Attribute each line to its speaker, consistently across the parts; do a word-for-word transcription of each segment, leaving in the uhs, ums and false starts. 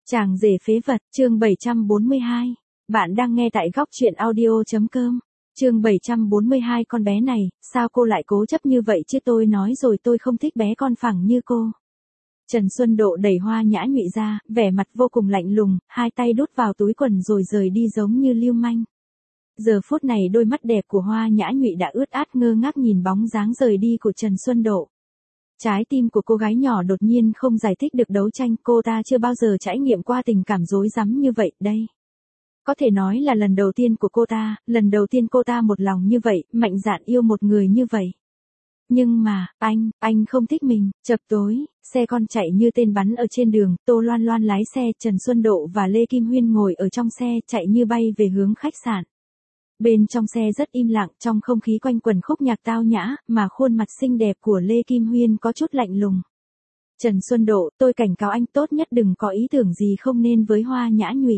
Speaker 1: Chàng rể phế vật, chương bảy trăm bốn mươi hai. Bạn đang nghe tại góc truyện audio.com. Chương bảy trăm bốn mươi hai. Con bé này, sao cô lại cố chấp như vậy chứ, tôi nói rồi tôi không thích bé con phẳng như cô. Trần Xuân Độ đẩy Hoa Nhã Nhụy ra, vẻ mặt vô cùng lạnh lùng, hai tay đút vào túi quần rồi rời đi giống như lưu manh. Giờ phút này đôi mắt đẹp của Hoa Nhã Nhụy đã ướt át ngơ ngác nhìn bóng dáng rời đi của Trần Xuân Độ. Trái tim của cô gái nhỏ đột nhiên không giải thích được đấu tranh, cô ta chưa bao giờ trải nghiệm qua tình cảm rối rắm như vậy, đây. Có thể nói là lần đầu tiên của cô ta, lần đầu tiên cô ta một lòng như vậy, mạnh dạn yêu một người như vậy. Nhưng mà, anh, anh không thích mình. Chập tối, xe con chạy như tên bắn ở trên đường, Tô Loan Loan lái xe, Trần Xuân Độ và Lê Kim Huyên ngồi ở trong xe, chạy như bay về hướng khách sạn. Bên trong xe rất im lặng, trong không khí quanh quẩn khúc nhạc tao nhã, mà khuôn mặt xinh đẹp của Lê Kim Huyên có chút lạnh lùng. Trần Xuân Độ, tôi cảnh cáo anh tốt nhất đừng có ý tưởng gì không nên với Hoa Nhã Nhụy.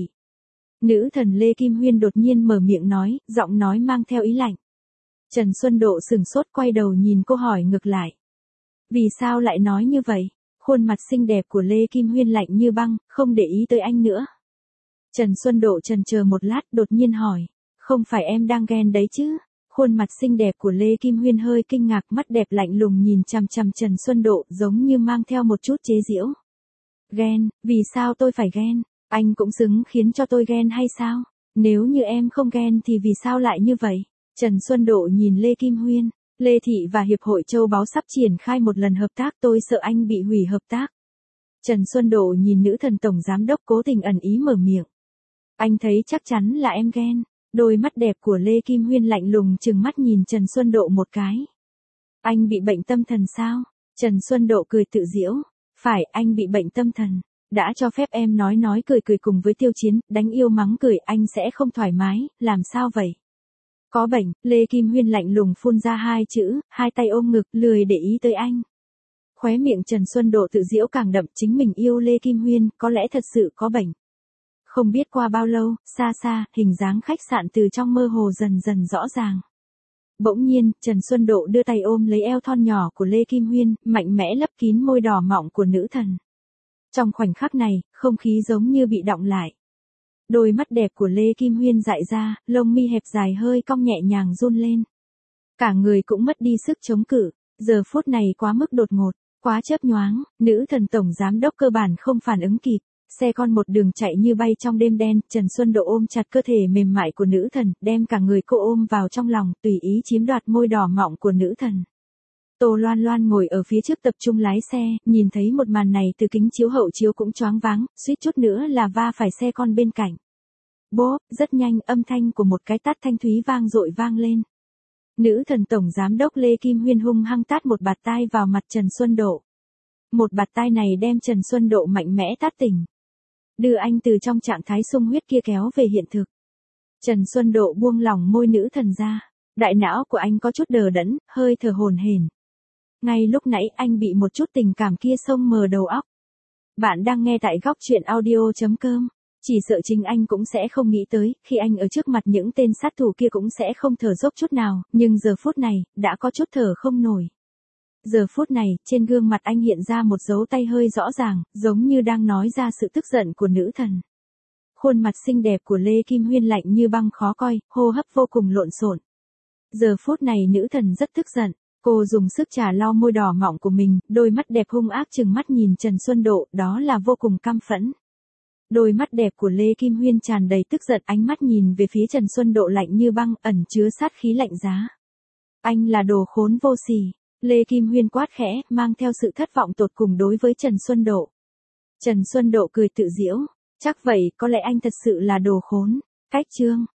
Speaker 1: Nữ thần Lê Kim Huyên đột nhiên mở miệng nói, giọng nói mang theo ý lạnh. Trần Xuân Độ sừng sốt quay đầu nhìn cô hỏi ngược lại. Vì sao lại nói như vậy? Khuôn mặt xinh đẹp của Lê Kim Huyên lạnh như băng, không để ý tới anh nữa. Trần Xuân Độ chần chờ một lát đột nhiên hỏi. Không phải em đang ghen đấy chứ? Khuôn mặt xinh đẹp của Lê Kim Huyên hơi kinh ngạc, mắt đẹp lạnh lùng nhìn chằm chằm Trần Xuân Độ giống như mang theo một chút chế giễu. Ghen, vì sao tôi phải ghen? Anh cũng xứng khiến cho tôi ghen hay sao? Nếu như em không ghen thì vì sao lại như vậy? Trần Xuân Độ nhìn Lê Kim Huyên. Lê Thị và Hiệp hội Châu Báu sắp triển khai một lần hợp tác, tôi sợ anh bị hủy hợp tác. Trần Xuân Độ nhìn nữ thần tổng giám đốc cố tình ẩn ý mở miệng. Anh thấy chắc chắn là em ghen. Đôi mắt đẹp của Lê Kim Huyên lạnh lùng trừng mắt nhìn Trần Xuân Độ một cái. Anh bị bệnh tâm thần sao? Trần Xuân Độ cười tự giễu. Phải, anh bị bệnh tâm thần. Đã cho phép em nói nói cười cười cùng với Tiêu Chiến, đánh yêu mắng cười, anh sẽ không thoải mái, làm sao vậy? Có bệnh, Lê Kim Huyên lạnh lùng phun ra hai chữ, hai tay ôm ngực, lười để ý tới anh. Khóe miệng Trần Xuân Độ tự giễu càng đậm, chính mình yêu Lê Kim Huyên, có lẽ thật sự có bệnh. Không biết qua bao lâu, xa xa, hình dáng khách sạn từ trong mơ hồ dần dần rõ ràng. Bỗng nhiên, Trần Xuân Độ đưa tay ôm lấy eo thon nhỏ của Lê Kim Huyên, mạnh mẽ lấp kín môi đỏ mọng của nữ thần. Trong khoảnh khắc này, không khí giống như bị đọng lại. Đôi mắt đẹp của Lê Kim Huyên dại ra, lông mi hẹp dài hơi cong nhẹ nhàng run lên. Cả người cũng mất đi sức chống cự, giờ phút này quá mức đột ngột, quá chớp nhoáng, nữ thần tổng giám đốc cơ bản không phản ứng kịp. Xe con một đường chạy như bay trong đêm đen, Trần Xuân Độ ôm chặt cơ thể mềm mại của nữ thần, đem cả người cô ôm vào trong lòng, tùy ý chiếm đoạt môi đỏ mọng của nữ thần. Tô Loan Loan ngồi ở phía trước tập trung lái xe, nhìn thấy một màn này từ kính chiếu hậu chiếu cũng choáng váng, suýt chút nữa là va phải xe con bên cạnh. Bốp, rất nhanh, âm thanh của một cái tát thanh thúy vang dội vang lên. Nữ thần tổng giám đốc Lê Kim Huyên hung hăng tát một bạt tai vào mặt Trần Xuân Độ. Một bạt tai này đem Trần Xuân Độ mạnh mẽ tát tỉnh. Đưa anh từ trong trạng thái sung huyết kia kéo về hiện thực. Trần Xuân Độ buông lỏng môi nữ thần ra. Đại não của anh có chút đờ đẫn, hơi thở hổn hển. Ngay lúc nãy anh bị một chút tình cảm kia xông mờ đầu óc. Bạn đang nghe tại góc truyện audio.com. Chỉ sợ chính anh cũng sẽ không nghĩ tới, khi anh ở trước mặt những tên sát thủ kia cũng sẽ không thở dốc chút nào, nhưng giờ phút này, đã có chút thở không nổi. Giờ phút này, trên gương mặt anh hiện ra một dấu tay hơi rõ ràng, giống như đang nói ra sự tức giận của nữ thần. Khuôn mặt xinh đẹp của Lê Kim Huyên lạnh như băng khó coi, hô hấp vô cùng lộn xộn. Giờ phút này nữ thần rất tức giận, cô dùng sức chà lau môi đỏ mọng của mình, đôi mắt đẹp hung ác trừng mắt nhìn Trần Xuân Độ, đó là vô cùng căm phẫn. Đôi mắt đẹp của Lê Kim Huyên tràn đầy tức giận, ánh mắt nhìn về phía Trần Xuân Độ lạnh như băng, ẩn chứa sát khí lạnh giá. Anh là đồ khốn vô sỉ. Lê Kim Huyên quát khẽ, mang theo sự thất vọng tột cùng đối với Trần Xuân Độ. Trần Xuân Độ cười tự giễu, chắc vậy, có lẽ anh thật sự là đồ khốn. Cách chương.